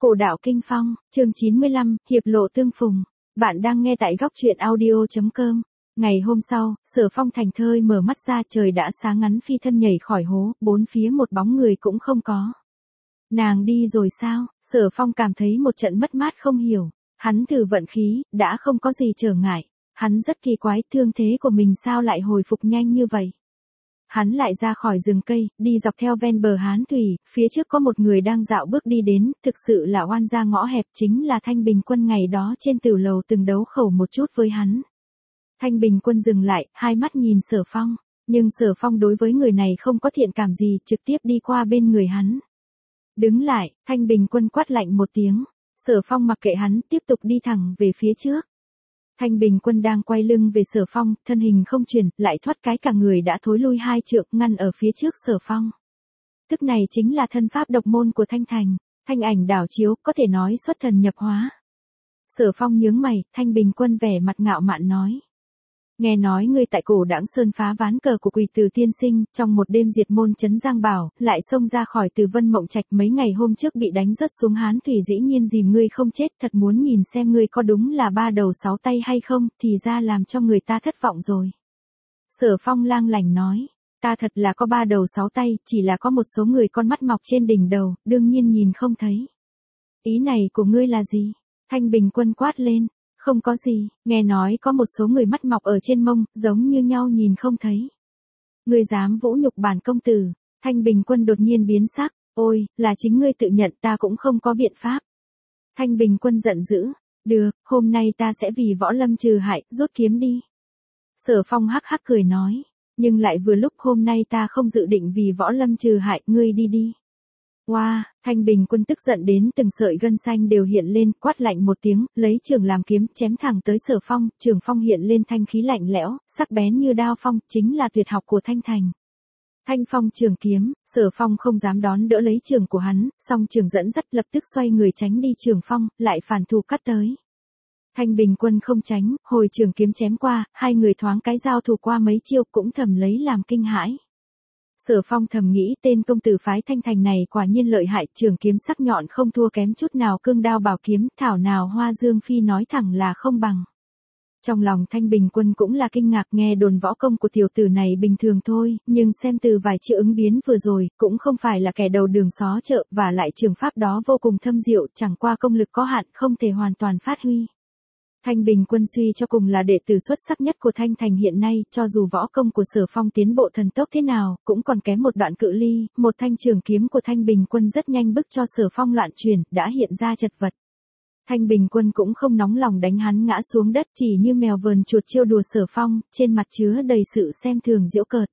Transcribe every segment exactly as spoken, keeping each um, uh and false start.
Cổ đạo kinh phong, chương chín mươi lăm, hiệp lộ tương phùng. Bạn đang nghe tại góc truyện audio chấm com. Ngày hôm sau, Sở Phong thành thơi mở mắt ra, trời đã sáng, ngắn phi thân nhảy khỏi hố, bốn phía một bóng người cũng không có. Nàng đi rồi sao? Sở Phong cảm thấy một trận mất mát không hiểu. Hắn thử vận khí, đã không có gì trở ngại. Hắn rất kỳ quái, thương thế của mình sao lại hồi phục nhanh như vậy. Hắn lại ra khỏi rừng cây, đi dọc theo ven bờ Hán Thủy, phía trước có một người đang dạo bước đi đến, thực sự là oan gia ngõ hẹp, chính là Thanh Bình Quân ngày đó trên tử lầu từng đấu khẩu một chút với hắn. Thanh Bình Quân dừng lại, hai mắt nhìn Sở Phong, nhưng Sở Phong đối với người này không có thiện cảm gì, trực tiếp đi qua bên người hắn. Đứng lại, Thanh Bình Quân quát lạnh một tiếng, Sở Phong mặc kệ hắn, tiếp tục đi thẳng về phía trước. Thanh Bình Quân đang quay lưng về Sở Phong, thân hình không chuyển, lại thoát cái cả người đã thối lui hai trượng, ngăn ở phía trước Sở Phong. Tức này chính là thân pháp độc môn của Thanh Thành, thanh ảnh đảo chiếu, có thể nói xuất thần nhập hóa. Sở Phong nhướng mày, Thanh Bình Quân vẻ mặt ngạo mạn nói. Nghe nói ngươi tại Cổ Đãng Sơn phá ván cờ của Quỳ Từ tiên sinh, trong một đêm diệt môn trấn Giang Bảo, lại xông ra khỏi Từ Vân Mộng Trạch, mấy ngày hôm trước bị đánh rớt xuống Hán Thủy, dĩ nhiên dìm ngươi không chết, thật muốn nhìn xem ngươi có đúng là ba đầu sáu tay hay không, thì ra làm cho người ta thất vọng rồi. Sở Phong lang lành nói, ta thật là có ba đầu sáu tay, chỉ là có một số người con mắt mọc trên đỉnh đầu, đương nhiên nhìn không thấy. Ý này của ngươi là gì? Thanh Bình Quân quát lên. Không có gì, nghe nói có một số người mắt mọc ở trên mông, giống như nhau nhìn không thấy. Ngươi dám vũ nhục bản công tử? Thanh Bình Quân đột nhiên biến sắc, ôi, là chính ngươi tự nhận, ta cũng không có biện pháp. Thanh Bình Quân giận dữ, được, hôm nay ta sẽ vì Võ Lâm trừ hại, rút kiếm đi. Sở Phong hắc hắc cười nói, nhưng lại vừa lúc hôm nay ta không dự định vì Võ Lâm trừ hại, ngươi đi đi. Wow, Thanh Bình Quân tức giận đến từng sợi gân xanh đều hiện lên, quát lạnh một tiếng, lấy trường làm kiếm, chém thẳng tới Sở Phong, trường phong hiện lên thanh khí lạnh lẽo, sắc bén như đao phong, chính là tuyệt học của Thanh Thành. Thanh phong trường kiếm, Sở Phong không dám đón đỡ lấy trường của hắn, song trường dẫn dắt lập tức xoay người tránh đi trường phong, lại phản thủ cắt tới. Thanh Bình Quân không tránh, hồi trường kiếm chém qua, hai người thoáng cái giao thủ qua mấy chiêu cũng thầm lấy làm kinh hãi. Sở Phong thầm nghĩ tên công tử phái Thanh Thành này quả nhiên lợi hại, trường kiếm sắc nhọn không thua kém chút nào cương đao bảo kiếm, thảo nào Hoa Dương Phi nói thẳng là không bằng. Trong lòng Thanh Bình Quân cũng là kinh ngạc, nghe đồn võ công của tiểu tử này bình thường thôi, nhưng xem từ vài chiêu ứng biến vừa rồi, cũng không phải là kẻ đầu đường xó chợ, và lại trường pháp đó vô cùng thâm diệu, chẳng qua công lực có hạn, không thể hoàn toàn phát huy. Thanh Bình Quân suy cho cùng là đệ tử xuất sắc nhất của Thanh Thành hiện nay, cho dù võ công của Sở Phong tiến bộ thần tốc thế nào, cũng còn kém một đoạn cự ly, một thanh trường kiếm của Thanh Bình Quân rất nhanh bức cho Sở Phong loạn chuyển, đã hiện ra chật vật. Thanh Bình Quân cũng không nóng lòng đánh hắn ngã xuống đất, chỉ như mèo vờn chuột trêu đùa Sở Phong, trên mặt chứa đầy sự xem thường giễu cợt.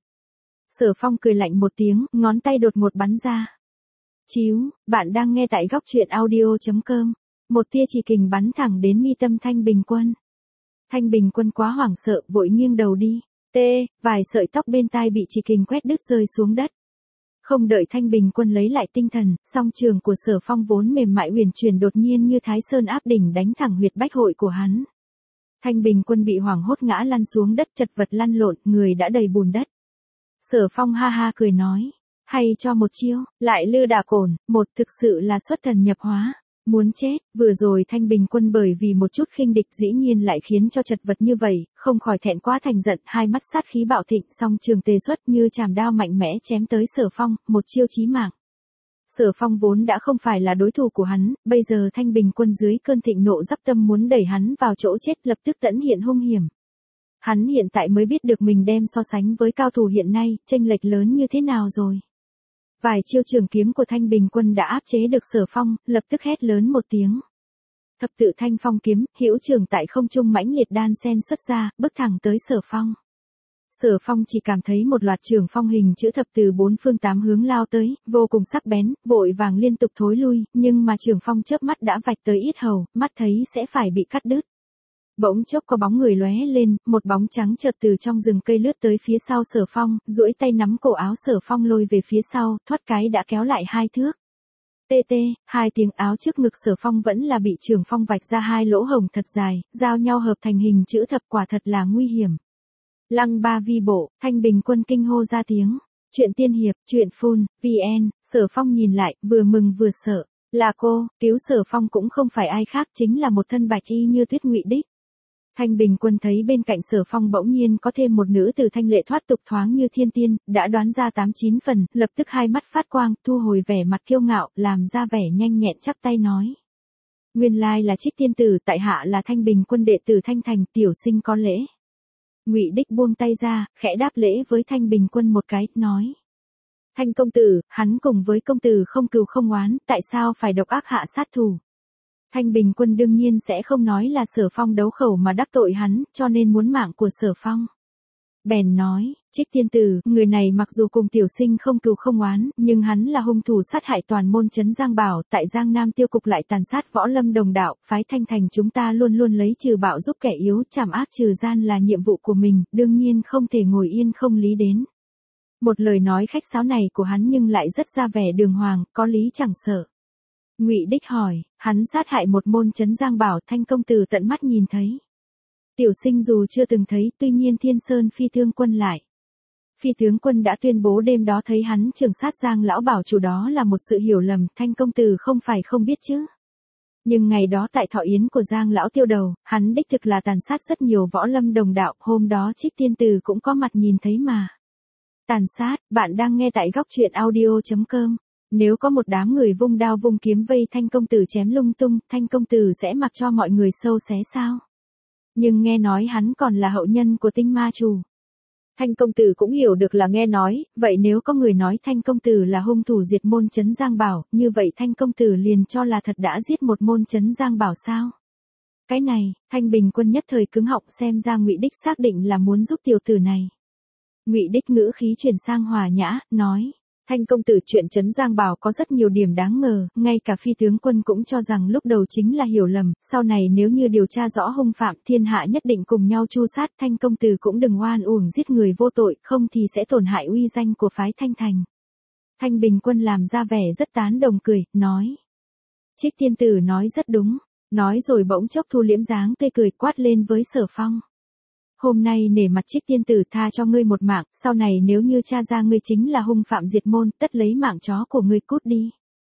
Sở Phong cười lạnh một tiếng, ngón tay đột ngột bắn ra. Chíu, bạn đang nghe tại góc truyện audio chấm com. Một tia chỉ kình bắn thẳng đến mi tâm Thanh Bình Quân. Thanh Bình Quân quá hoảng sợ, vội nghiêng đầu đi. Tê, vài sợi tóc bên tai bị chỉ kình quét đứt rơi xuống đất. Không đợi Thanh Bình Quân lấy lại tinh thần, song trường của Sở Phong vốn mềm mại huyền chuyển đột nhiên như Thái Sơn áp đỉnh đánh thẳng huyệt bách hội của hắn. Thanh Bình Quân bị hoảng hốt ngã lăn xuống đất, chật vật lăn lộn, người đã đầy bùn đất. Sở Phong ha ha cười nói, hay cho một chiêu, lại lư đả cổn, một thực sự là xuất thần nhập hóa. Muốn chết, vừa rồi Thanh Bình Quân bởi vì một chút khinh địch dĩ nhiên lại khiến cho chật vật như vậy, không khỏi thẹn quá thành giận, hai mắt sát khí bạo thịnh, song trường tề xuất như chảm đao mạnh mẽ chém tới Sở Phong, một chiêu chí mạng. Sở Phong vốn đã không phải là đối thủ của hắn, bây giờ Thanh Bình Quân dưới cơn thịnh nộ dắp tâm muốn đẩy hắn vào chỗ chết, lập tức tẫn hiện hung hiểm. Hắn hiện tại mới biết được mình đem so sánh với cao thủ hiện nay, chênh lệch lớn như thế nào rồi. Vài chiêu trường kiếm của Thanh Bình Quân đã áp chế được Sở Phong, lập tức hét lớn một tiếng. Thập tự thanh phong kiếm, hữu trường tại không trung mãnh liệt đan sen xuất ra, bước thẳng tới Sở Phong. Sở Phong chỉ cảm thấy một loạt trường phong hình chữ thập từ bốn phương tám hướng lao tới, vô cùng sắc bén, vội vàng liên tục thối lui, nhưng mà trường phong chớp mắt đã vạch tới yết hầu, mắt thấy sẽ phải bị cắt đứt. Bỗng chốc có bóng người lóe lên, một bóng trắng chợt từ trong rừng cây lướt tới phía sau Sở Phong, duỗi tay nắm cổ áo Sở Phong lôi về phía sau, thoát cái đã kéo lại hai thước. Tê tê, hai tiếng áo trước ngực Sở Phong vẫn là bị trường phong vạch ra hai lỗ hổng thật dài, giao nhau hợp thành hình chữ thập, quả thật là nguy hiểm. Lăng ba vi bộ, Thanh Bình Quân kinh hô ra tiếng. Chuyện tiên hiệp, chuyện phun, vê en, Sở Phong nhìn lại, vừa mừng vừa sợ. Là cô, cứu Sở Phong cũng không phải ai khác chính là một thân bạch y như tuyết Ngụy Đích. Thanh Bình Quân thấy bên cạnh Sở Phong bỗng nhiên có thêm một nữ tử thanh lệ thoát tục thoáng như thiên tiên, đã đoán ra tám chín phần, lập tức hai mắt phát quang, thu hồi vẻ mặt kiêu ngạo, làm ra vẻ nhanh nhẹn chắp tay nói. Nguyên lai là Trích tiên tử, tại hạ là Thanh Bình Quân đệ tử Thanh Thành, tiểu sinh có lễ. Ngụy Đích buông tay ra, khẽ đáp lễ với Thanh Bình Quân một cái, nói. Thanh công tử, hắn cùng với công tử không cừu không oán, tại sao phải độc ác hạ sát thủ? Thanh Bình Quân đương nhiên sẽ không nói là Sở Phong đấu khẩu mà đắc tội hắn, cho nên muốn mạng của Sở Phong. Bèn nói, Trích tiên tử, người này mặc dù cùng tiểu sinh không cừu không oán, nhưng hắn là hung thủ sát hại toàn môn trấn Giang Bảo, tại Giang Nam tiêu cục lại tàn sát võ lâm đồng đạo, phái Thanh Thành chúng ta luôn luôn lấy trừ bạo giúp kẻ yếu, trảm ác trừ gian là nhiệm vụ của mình, đương nhiên không thể ngồi yên không lý đến. Một lời nói khách sáo này của hắn nhưng lại rất ra vẻ đường hoàng, có lý chẳng sợ. Ngụy Đích hỏi, hắn sát hại một môn trấn Giang Bảo, Thanh công tử tận mắt nhìn thấy. Tiểu sinh dù chưa từng thấy, tuy nhiên Thiên Sơn Phi Tướng Quân lại. Phi Tướng Quân đã tuyên bố đêm đó thấy hắn trường sát Giang lão bảo chủ, đó là một sự hiểu lầm, Thanh công tử không phải không biết chứ. Nhưng ngày đó tại thọ yến của Giang lão tiêu đầu, hắn đích thực là tàn sát rất nhiều võ lâm đồng đạo, hôm đó Trích tiên tử cũng có mặt nhìn thấy mà. Tàn sát, bạn đang nghe tại góc truyện audio chấm com. Nếu có một đám người vung đao vung kiếm vây Thanh công tử chém lung tung, Thanh công tử sẽ mặc cho mọi người sâu xé sao? Nhưng nghe nói hắn còn là hậu nhân của Tinh Ma Chủ. Thanh công tử cũng hiểu được là nghe nói, vậy nếu có người nói Thanh công tử là hung thủ diệt môn trấn Giang Bảo, như vậy Thanh công tử liền cho là thật đã giết một môn trấn Giang Bảo sao? Cái này, Thanh Bình Quân nhất thời cứng họng, xem ra Ngụy Đích xác định là muốn giúp tiểu tử này. Ngụy Đích ngữ khí chuyển sang hòa nhã, nói. Thanh công tử, chuyện trấn Giang Bảo có rất nhiều điểm đáng ngờ, ngay cả Phi Tướng Quân cũng cho rằng lúc đầu chính là hiểu lầm, sau này nếu như điều tra rõ hung phạm, thiên hạ nhất định cùng nhau tru sát, Thanh công tử cũng đừng oan uổng giết người vô tội, không thì sẽ tổn hại uy danh của phái Thanh Thành. Thanh Bình Quân làm ra vẻ rất tán đồng cười, nói. Trích tiên tử nói rất đúng, nói rồi bỗng chốc thu liễm dáng tươi cười, quát lên với Sở Phong. Hôm nay nể mặt Trích tiên tử tha cho ngươi một mạng, sau này nếu như tra ra ngươi chính là hung phạm diệt môn, tất lấy mạng chó của ngươi cút đi.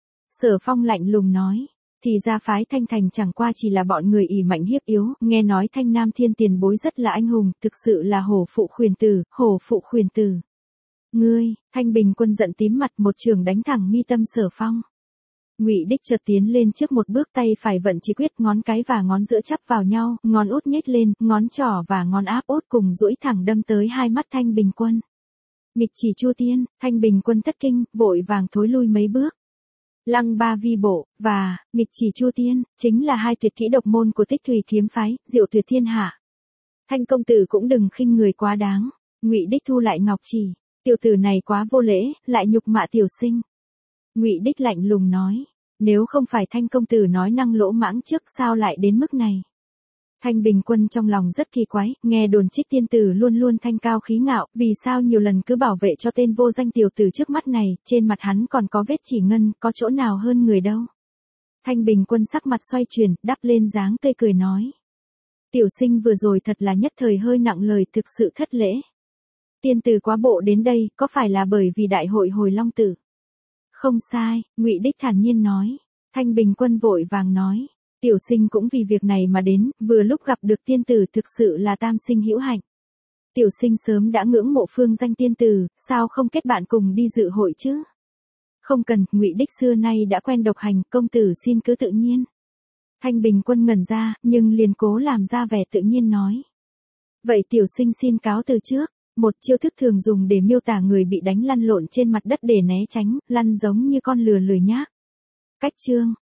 Sở Phong lạnh lùng nói, thì ra phái Thanh Thành chẳng qua chỉ là bọn người ỷ mạnh hiếp yếu, nghe nói Thanh Nam Thiên tiền bối rất là anh hùng, thực sự là hổ phụ khuyển tử, hổ phụ khuyển tử. Ngươi, Thanh Bình Quân giận tím mặt, một trường đánh thẳng mi tâm Sở Phong. Ngụy Đích chợt tiến lên trước một bước, tay phải vận chỉ quyết, ngón cái và ngón giữa chắp vào nhau, ngón út nhếch lên, ngón trỏ và ngón áp út cùng duỗi thẳng đâm tới hai mắt Thanh Bình Quân. Nghịch chỉ chu tiên, Thanh Bình Quân thất kinh, vội vàng thối lui mấy bước. Lăng ba vi bộ, và, nghịch chỉ chu tiên, chính là hai tuyệt kỹ độc môn của Tích Thủy kiếm phái, diệu tuyệt thiên hạ. Thanh công tử cũng đừng khinh người quá đáng. Ngụy Đích thu lại ngọc chỉ, tiểu tử này quá vô lễ, lại nhục mạ tiểu sinh. Ngụy Đích lạnh lùng nói, nếu không phải Thanh công tử nói năng lỗ mãng trước, sao lại đến mức này? Thanh Bình Quân trong lòng rất kỳ quái, nghe đồn Trích tiên tử luôn luôn thanh cao khí ngạo, vì sao nhiều lần cứ bảo vệ cho tên vô danh tiểu tử trước mắt này, trên mặt hắn còn có vết chỉ ngân, có chỗ nào hơn người đâu. Thanh Bình Quân sắc mặt xoay chuyển, đắp lên dáng tươi cười nói. Tiểu sinh vừa rồi thật là nhất thời hơi nặng lời, thực sự thất lễ. Tiên tử quá bộ đến đây, có phải là bởi vì đại hội hồi long tử? Không sai, Ngụy Đích thản nhiên nói. Thanh Bình Quân vội vàng nói. Tiểu sinh cũng vì việc này mà đến, vừa lúc gặp được tiên tử, thực sự là tam sinh hữu hạnh. Tiểu sinh sớm đã ngưỡng mộ phương danh tiên tử, sao không kết bạn cùng đi dự hội chứ? Không cần, Ngụy Đích xưa nay đã quen độc hành, công tử xin cứ tự nhiên. Thanh Bình Quân ngẩn ra, nhưng liền cố làm ra vẻ tự nhiên nói. Vậy tiểu sinh xin cáo từ trước. Một chiêu thức thường dùng để miêu tả người bị đánh lăn lộn trên mặt đất để né tránh, lăn giống như con lừa lười nhác. Cách chương,